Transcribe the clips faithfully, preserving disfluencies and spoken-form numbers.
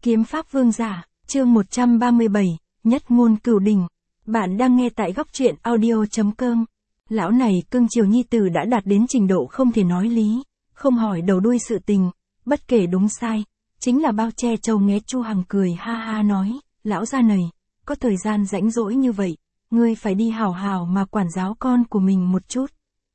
Kiếm pháp vương giả, chương một trăm ba mươi bảy, nhất ngôn cửu đình. Bạn đang nghe tại góc truyện audio.com. Lão này cưng chiều nhi tử đã đạt đến trình độ không thể nói lý, không hỏi đầu đuôi sự tình, bất kể đúng sai, chính là bao che trâu nghé. Chu Hằng cười ha ha nói, lão gia này, có thời gian rãnh rỗi như vậy, ngươi phải đi hào hào mà quản giáo con của mình một chút.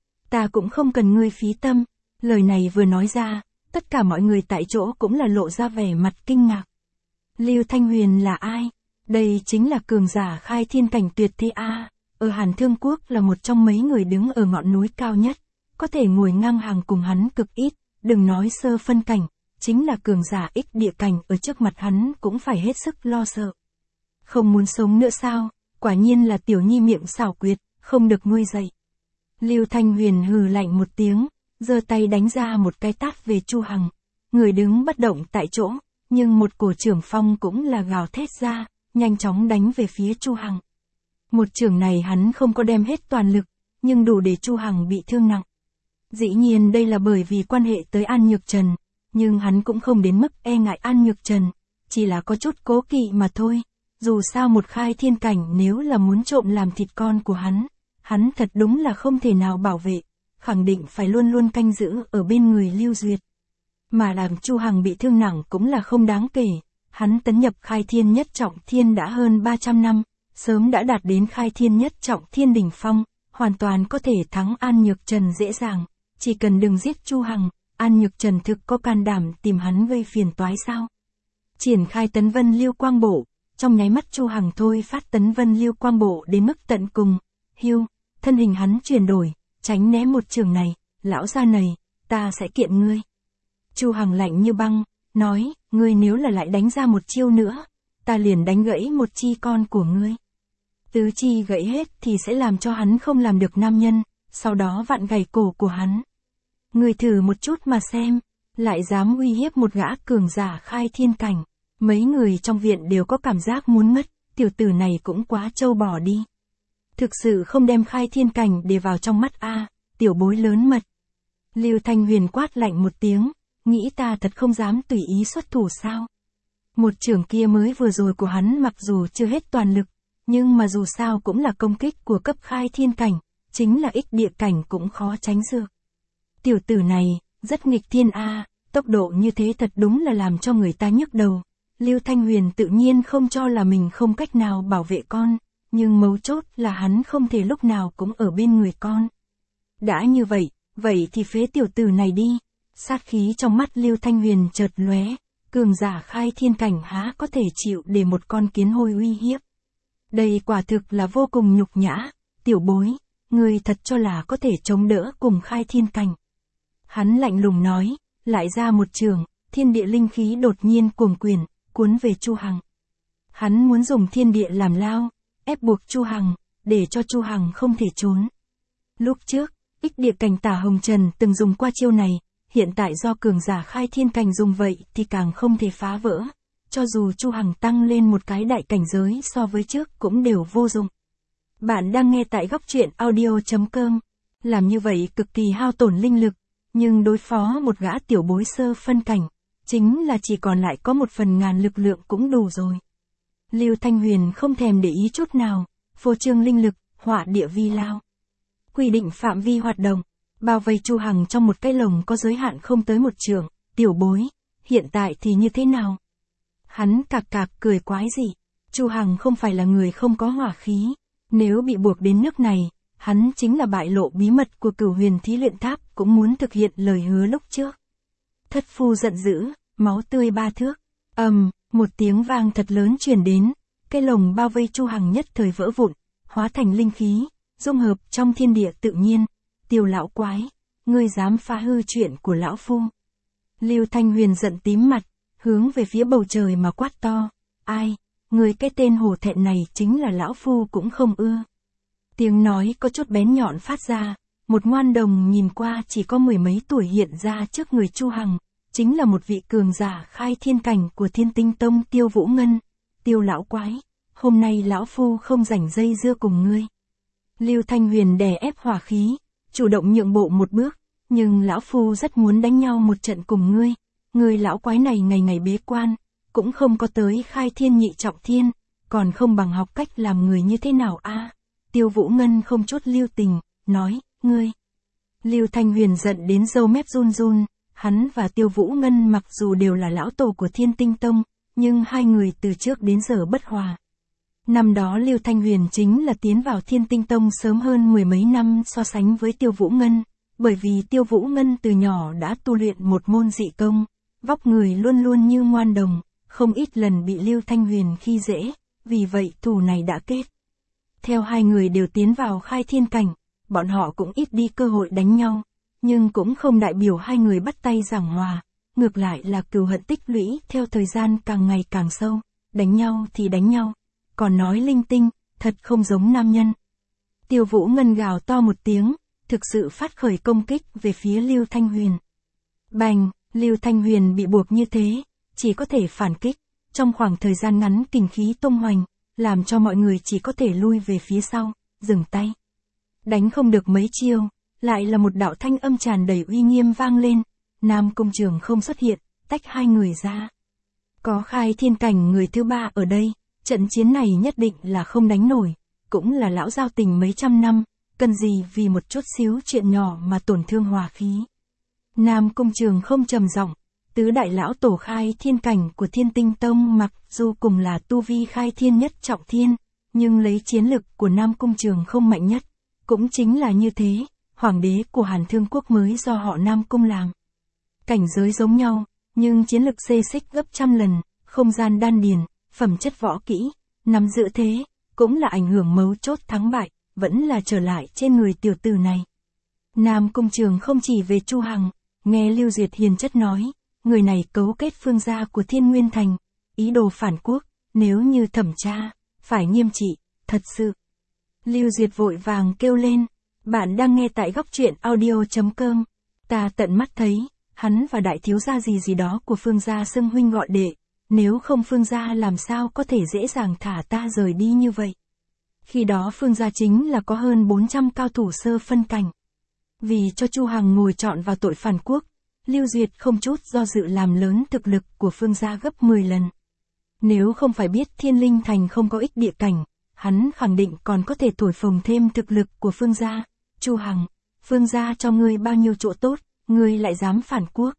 Ta cũng không cần ngươi phí tâm. Lời này vừa nói ra, tất cả mọi người tại chỗ cũng là lộ ra vẻ mặt kinh ngạc. Lưu Thanh Huyền là ai? Đây chính là cường giả khai thiên cảnh tuyệt thế a. Ở Hàn Thương Quốc là một trong mấy người đứng ở ngọn núi cao nhất, có thể ngồi ngang hàng cùng hắn cực ít, đừng nói sơ phân cảnh, chính là cường giả ích địa cảnh ở trước mặt hắn cũng phải hết sức lo sợ. Không muốn sống nữa sao? Quả nhiên là tiểu nhi miệng xảo quyệt, không được nuôi dạy. Lưu Thanh Huyền hừ lạnh một tiếng, giơ tay đánh ra một cái tát về Chu Hằng. Người đứng bất động tại chỗ, nhưng một cổ trưởng phong cũng là gào thét ra, nhanh chóng đánh về phía Chu Hằng. Một chưởng này hắn không có đem hết toàn lực, nhưng đủ để Chu Hằng bị thương nặng. Dĩ nhiên đây là bởi vì quan hệ tới An Nhược Trần, nhưng hắn cũng không đến mức e ngại An Nhược Trần, chỉ là có chút cố kỵ mà thôi. Dù sao một khai thiên cảnh nếu là muốn trộm làm thịt con của hắn, hắn thật đúng là không thể nào bảo vệ, khẳng định phải luôn luôn canh giữ ở bên người Lưu Duyệt. Mà làm Chu Hằng bị thương nặng cũng là không đáng kể, hắn tấn nhập khai thiên nhất trọng thiên đã hơn ba trăm năm, sớm đã đạt đến khai thiên nhất trọng thiên đỉnh phong, hoàn toàn có thể thắng An Nhược Trần dễ dàng, chỉ cần đừng giết Chu Hằng, An Nhược Trần thực có can đảm tìm hắn gây phiền toái sao? Triển khai Tấn Vân Lưu Quang Bộ, trong nháy mắt Chu Hằng thôi phát Tấn Vân Lưu Quang Bộ đến mức tận cùng, hiu, thân hình hắn chuyển đổi, tránh né một trường này, lão gia này, ta sẽ kiện ngươi. Chu Hằng lạnh như băng, nói, ngươi nếu là lại đánh ra một chiêu nữa, ta liền đánh gãy một chi con của ngươi. Tứ chi gãy hết thì sẽ làm cho hắn không làm được nam nhân, sau đó vặn gãy cổ của hắn. Ngươi thử một chút mà xem, lại dám uy hiếp một gã cường giả khai thiên cảnh. Mấy người trong viện đều có cảm giác muốn ngất, tiểu tử này cũng quá trâu bò đi. Thực sự không đem khai thiên cảnh để vào trong mắt a, tiểu bối lớn mật. Lưu Thanh Huyền quát lạnh một tiếng, nghĩ ta thật không dám tùy ý xuất thủ sao? Một chưởng kia mới vừa rồi của hắn mặc dù chưa hết toàn lực, nhưng mà dù sao cũng là công kích của cấp khai thiên cảnh, chính là ích địa cảnh cũng khó tránh được. Tiểu tử này, rất nghịch thiên a, tốc độ như thế thật đúng là làm cho người ta nhức đầu. Lưu Thanh Huyền tự nhiên không cho là mình không cách nào bảo vệ con, nhưng mấu chốt là hắn không thể lúc nào cũng ở bên người con. Đã như vậy, vậy thì phế tiểu tử này đi. Sát khí trong mắt Lưu Thanh Huyền chợt lóe, cường giả khai thiên cảnh há có thể chịu để một con kiến hôi uy hiếp. Đây quả thực là vô cùng nhục nhã, tiểu bối, ngươi thật cho là có thể chống đỡ cùng khai thiên cảnh. Hắn lạnh lùng nói, lại ra một trường, thiên địa linh khí đột nhiên cuồng quyển, cuốn về Chu Hằng. Hắn muốn dùng thiên địa làm lao, ép buộc Chu Hằng, để cho Chu Hằng không thể trốn. Lúc trước, ích địa cảnh Tả Hồng Trần từng dùng qua chiêu này, hiện tại do cường giả khai thiên cảnh dùng vậy thì càng không thể phá vỡ. Cho dù Chu Hằng tăng lên một cái đại cảnh giới so với trước cũng đều vô dụng. Bạn đang nghe tại góc truyện audio.com. Làm như vậy cực kỳ hao tổn linh lực, nhưng đối phó một gã tiểu bối sơ phân cảnh, chính là chỉ còn lại có một phần ngàn lực lượng cũng đủ rồi. Lưu Thanh Huyền không thèm để ý chút nào, phô trương linh lực, hỏa địa vi lao. Quy định phạm vi hoạt động, bao vây Chu Hằng trong một cái lồng có giới hạn không tới một trượng, tiểu bối, hiện tại thì như thế nào? Hắn cạc cạc cười quái dị, Chu Hằng không phải là người không có hỏa khí, nếu bị buộc đến nước này, hắn chính là bại lộ bí mật của Cửu Huyền Thí Luyện Tháp cũng muốn thực hiện lời hứa lúc trước. Thất phu giận dữ, máu tươi ba thước, ầm, um, một tiếng vang thật lớn truyền đến, cái lồng bao vây Chu Hằng nhất thời vỡ vụn, hóa thành linh khí, dung hợp trong thiên địa tự nhiên. Tiêu lão quái, ngươi dám phá hư chuyện của lão phu? Lưu Thanh Huyền giận tím mặt, hướng về phía bầu trời mà quát to, ai, người cái tên hổ thẹn này chính là lão phu cũng không ưa. Tiếng nói có chút bén nhọn phát ra, một ngoan đồng nhìn qua chỉ có mười mấy tuổi hiện ra trước người Chu Hằng, chính là một vị cường giả khai thiên cảnh của Thiên Tinh Tông Tiêu Vũ Ngân. Tiêu lão quái, hôm nay lão phu không rảnh dây dưa cùng ngươi. Lưu Thanh Huyền đè ép hỏa khí, chủ động nhượng bộ một bước, nhưng lão phu rất muốn đánh nhau một trận cùng ngươi. Ngươi lão quái này ngày ngày bế quan, cũng không có tới khai thiên nhị trọng thiên, còn không bằng học cách làm người như thế nào a? Tiêu Vũ Ngân không chút lưu tình, nói, ngươi. Lưu Thanh Huyền giận đến râu mép run run, hắn và Tiêu Vũ Ngân mặc dù đều là lão tổ của Thiên Tinh Tông, nhưng hai người từ trước đến giờ bất hòa. Năm đó Lưu Thanh Huyền chính là tiến vào Thiên Tinh Tông sớm hơn mười mấy năm so sánh với Tiêu Vũ Ngân, bởi vì Tiêu Vũ Ngân từ nhỏ đã tu luyện một môn dị công, vóc người luôn luôn như ngoan đồng, không ít lần bị Lưu Thanh Huyền khi dễ, vì vậy thù này đã kết. Theo hai người đều tiến vào khai thiên cảnh, bọn họ cũng ít đi cơ hội đánh nhau, nhưng cũng không đại biểu hai người bắt tay giảng hòa, ngược lại là cừu hận tích lũy theo thời gian càng ngày càng sâu, đánh nhau thì đánh nhau, còn nói linh tinh, thật không giống nam nhân. Tiêu Vũ Ngân gào to một tiếng, thực sự phát khởi công kích về phía Lưu Thanh Huyền. Bành, Lưu Thanh Huyền bị buộc như thế, chỉ có thể phản kích, trong khoảng thời gian ngắn kình khí tung hoành, làm cho mọi người chỉ có thể lui về phía sau, dừng tay. Đánh không được mấy chiêu, lại là một đạo thanh âm tràn đầy uy nghiêm vang lên, Nam Cung Trường không xuất hiện, tách hai người ra. Có khai thiên cảnh người thứ ba ở đây, trận chiến này nhất định là không đánh nổi, cũng là lão giao tình mấy trăm năm, cần gì vì một chút xíu chuyện nhỏ mà tổn thương hòa khí. Nam Cung Trường không trầm giọng, tứ đại lão tổ khai thiên cảnh của Thiên Tinh Tông mặc dù cùng là tu vi khai thiên nhất trọng thiên, nhưng lấy chiến lực của Nam Cung Trường không mạnh nhất, cũng chính là như thế, hoàng đế của Hàn Thương Quốc mới do họ Nam Cung làm. Cảnh giới giống nhau, nhưng chiến lực xê xích gấp trăm lần, không gian đan điền, phẩm chất võ kỹ, nắm giữ thế, cũng là ảnh hưởng mấu chốt thắng bại, vẫn là trở lại trên người tiểu tử này. Nam Cung Trường không chỉ về Chu Hằng, nghe Lưu Duyệt hiền chất nói, người này cấu kết phương gia của Thiên Nguyên Thành, ý đồ phản quốc, nếu như thẩm tra, phải nghiêm trị, thật sự. Lưu Duyệt vội vàng kêu lên, bạn đang nghe tại góc truyện audio chấm com, ta tận mắt thấy, hắn và đại thiếu gia gì gì đó của phương gia xưng huynh gọi đệ, nếu không phương gia làm sao có thể dễ dàng thả ta rời đi như vậy. Khi đó phương gia chính là có hơn bốn trăm cao thủ sơ phân cảnh. Vì cho Chu Hằng ngồi trọn vào tội phản quốc, Lưu Duyệt không chút do dự làm lớn thực lực của phương gia gấp mười lần. Nếu không phải biết Thiên Linh Thành không có ích địa cảnh, hắn khẳng định còn có thể thổi phồng thêm thực lực của phương gia. Chu Hằng, phương gia cho ngươi bao nhiêu chỗ tốt, ngươi lại dám phản quốc.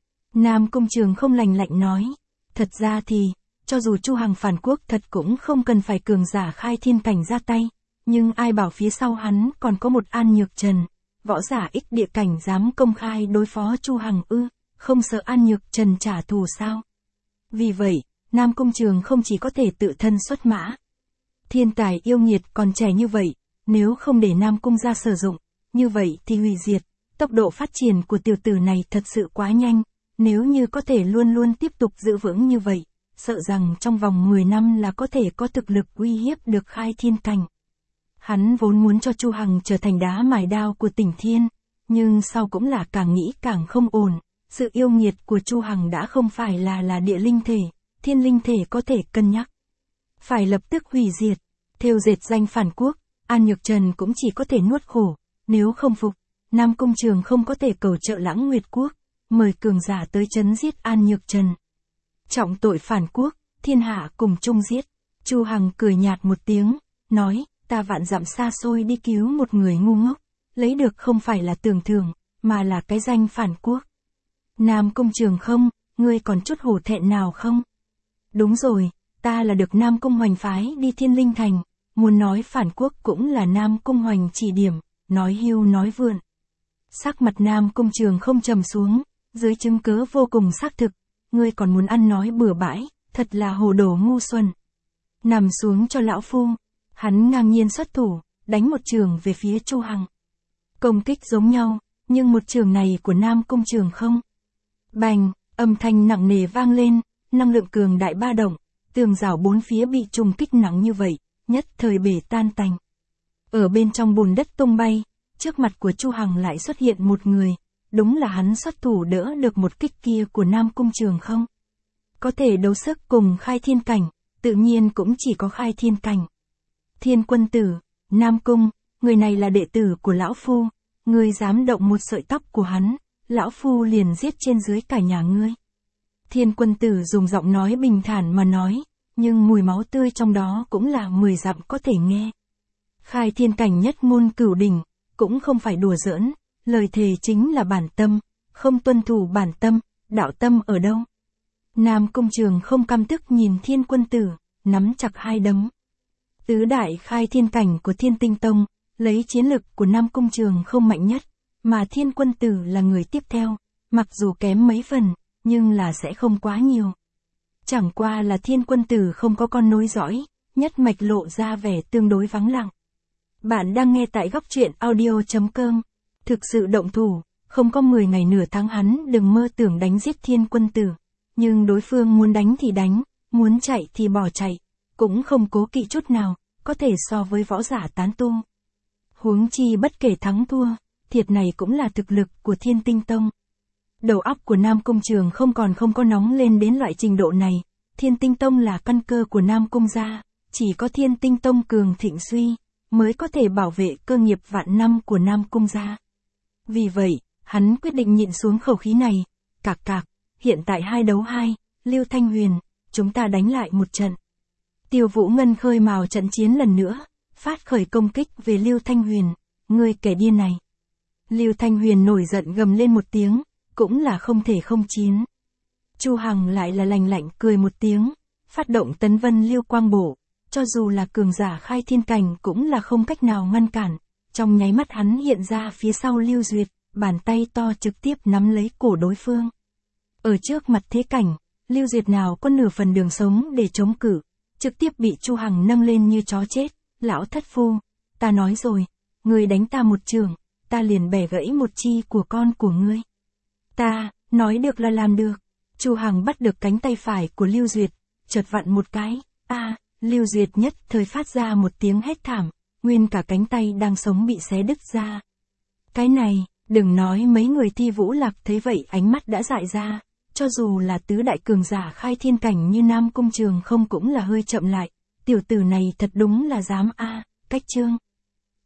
Nam Cung Trường không lành lạnh nói, thật ra thì, cho dù Chu Hằng phản quốc thật cũng không cần phải cường giả khai thiên cảnh ra tay, nhưng ai bảo phía sau hắn còn có một An Nhược Trần, võ giả ích địa cảnh dám công khai đối phó Chu Hằng ư, không sợ An Nhược Trần trả thù sao. Vì vậy, Nam Cung Trường không chỉ có thể tự thân xuất mã. Thiên tài yêu nghiệt còn trẻ như vậy, nếu không để Nam Cung ra sử dụng, như vậy thì hủy diệt, tốc độ phát triển của tiểu tử này thật sự quá nhanh, nếu như có thể luôn luôn tiếp tục giữ vững như vậy, sợ rằng trong vòng mười năm là có thể có thực lực uy hiếp được khai thiên cảnh. Hắn vốn muốn cho Chu Hằng trở thành đá mài đao của Tỉnh Thiên, nhưng sau cũng là càng nghĩ càng không ổn, sự yêu nghiệt của Chu Hằng đã không phải là là địa linh thể, thiên linh thể có thể cân nhắc. Phải lập tức hủy diệt, thêu dệt danh phản quốc, An Nhược Trần cũng chỉ có thể nuốt khổ, nếu không phục, Nam Cung Trường không có thể cầu trợ Lãng Nguyệt Quốc, mời cường giả tới trấn giết An Nhược Trần. Trọng tội phản quốc, thiên hạ cùng chung giết. Chu Hằng cười nhạt một tiếng, nói, ta vạn dặm xa xôi đi cứu một người ngu ngốc, lấy được không phải là tưởng thưởng, mà là cái danh phản quốc. Nam Cung Trường không, ngươi còn chút hổ thẹn nào không? Đúng rồi, ta là được Nam Cung Hoành phái đi Thiên Linh Thành, muốn nói phản quốc cũng là Nam Cung Hoành chỉ điểm, nói hưu nói vượn. Sắc mặt Nam Cung Trường không trầm xuống, dưới chứng cớ vô cùng xác thực, ngươi còn muốn ăn nói bừa bãi, thật là hồ đồ ngu xuẩn. Nằm xuống cho lão phu, hắn ngang nhiên xuất thủ, đánh một trường về phía Chu Hằng. Công kích giống nhau, nhưng một trường này của Nam Cung Trường không. Bành, âm thanh nặng nề vang lên, năng lượng cường đại ba động, tường rào bốn phía bị trùng kích nặng như vậy, nhất thời bể tan tành. Ở bên trong bùn đất tung bay, trước mặt của Chu Hằng lại xuất hiện một người, đúng là hắn xuất thủ đỡ được một kích kia của Nam Cung Trường không. Có thể đấu sức cùng khai thiên cảnh, tự nhiên cũng chỉ có khai thiên cảnh. Thiên Quân Tử, Nam Cung, người này là đệ tử của lão phu, ngươi dám động một sợi tóc của hắn, lão phu liền giết trên dưới cả nhà ngươi. Thiên Quân Tử dùng giọng nói bình thản mà nói, nhưng mùi máu tươi trong đó cũng là mười dặm có thể nghe. Khai thiên cảnh nhất ngôn cửu đỉnh, cũng không phải đùa giỡn, lời thề chính là bản tâm, không tuân thủ bản tâm, đạo tâm ở đâu? Nam Cung Trường không căm tức nhìn Thiên Quân Tử, nắm chặt hai đấm. Tứ đại khai thiên cảnh của Thiên Tinh Tông, lấy chiến lực của Nam Cung Trường không mạnh nhất, mà Thiên Quân Tử là người tiếp theo, mặc dù kém mấy phần, nhưng là sẽ không quá nhiều. Chẳng qua là Thiên Quân Tử không có con nối dõi, nhất mạch lộ ra vẻ tương đối vắng lặng. Bạn đang nghe tại góc truyện audio chấm com. Thực sự động thủ, không có mười ngày nửa tháng hắn đừng mơ tưởng đánh giết Thiên Quân Tử. Nhưng đối phương muốn đánh thì đánh, muốn chạy thì bỏ chạy, cũng không cố kỵ chút nào, có thể so với võ giả tán tu. Huống chi bất kể thắng thua, thiệt này cũng là thực lực của Thiên Tinh Tông. Đầu óc của Nam Cung Trường không còn không có nóng lên đến loại trình độ này, Thiên Tinh Tông là căn cơ của Nam Cung gia, chỉ có Thiên Tinh Tông cường thịnh suy, mới có thể bảo vệ cơ nghiệp vạn năm của Nam Cung gia. Vì vậy, hắn quyết định nhịn xuống khẩu khí này, cạc cạc, hiện tại hai đấu hai, Lưu Thanh Huyền, chúng ta đánh lại một trận. Tiêu Vũ Ngân khơi mào trận chiến lần nữa, phát khởi công kích về Lưu Thanh Huyền, ngươi kẻ điên này. Lưu Thanh Huyền nổi giận gầm lên một tiếng, cũng là không thể không chiến. Chu Hằng lại là lành lạnh cười một tiếng, phát động tấn vân lưu quang bổ, cho dù là cường giả khai thiên cảnh cũng là không cách nào ngăn cản. Trong nháy mắt hắn hiện ra phía sau Lưu Duyệt, bàn tay to trực tiếp nắm lấy cổ đối phương. Ở trước mặt thế cảnh, Lưu Duyệt nào có nửa phần đường sống để chống cự, trực tiếp bị Chu Hằng nâng lên như chó chết. Lão thất phu, ta nói rồi, ngươi đánh ta một trường, ta liền bẻ gãy một chi của con của ngươi. Ta, nói được là làm được. Chu Hằng bắt được cánh tay phải của Lưu Duyệt, chợt vặn một cái, a, à, Lưu Duyệt nhất thời phát ra một tiếng hét thảm, nguyên cả cánh tay đang sống bị xé đứt ra. Cái này, đừng nói mấy người Thi Vũ Lạc thấy vậy ánh mắt đã dại ra, cho dù là tứ đại cường giả khai thiên cảnh như Nam Cung Trường không cũng là hơi chậm lại, tiểu tử này thật đúng là dám a, à, cách chương.